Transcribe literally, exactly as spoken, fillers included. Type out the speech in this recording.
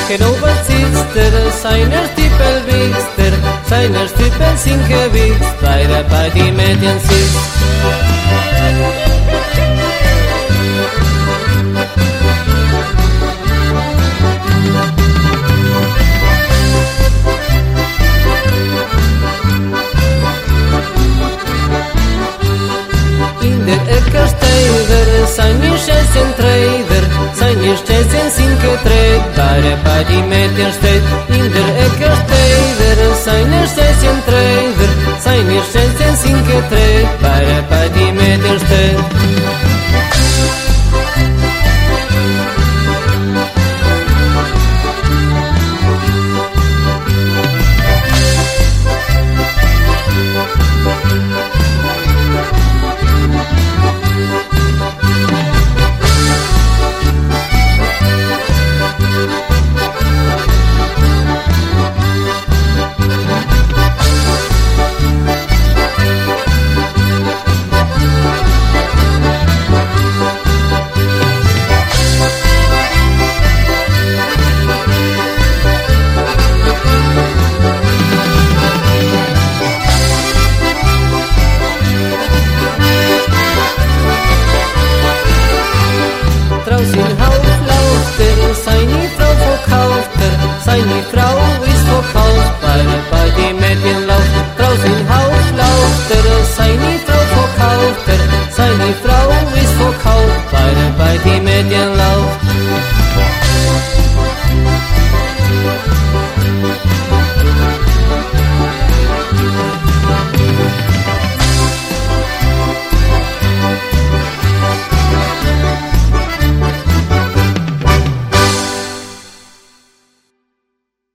genau was sitzt er, seiner Stiefel wichst er, seiner Stiefel sind gewichst, weil er bei die Mädchen sitzt. In der Ecke steht er, seine Schätzchen trägt er, seine Schätzchen sind gedreht, weil er bei die Mädchen steht. In der Ecke steht er, seine Schätzchen trägt er, seine Schätzchen sind gedreht, weil er bei die Mädchen steht. Draußen Haus lauft er, seine Frau verkauft er, seine Frau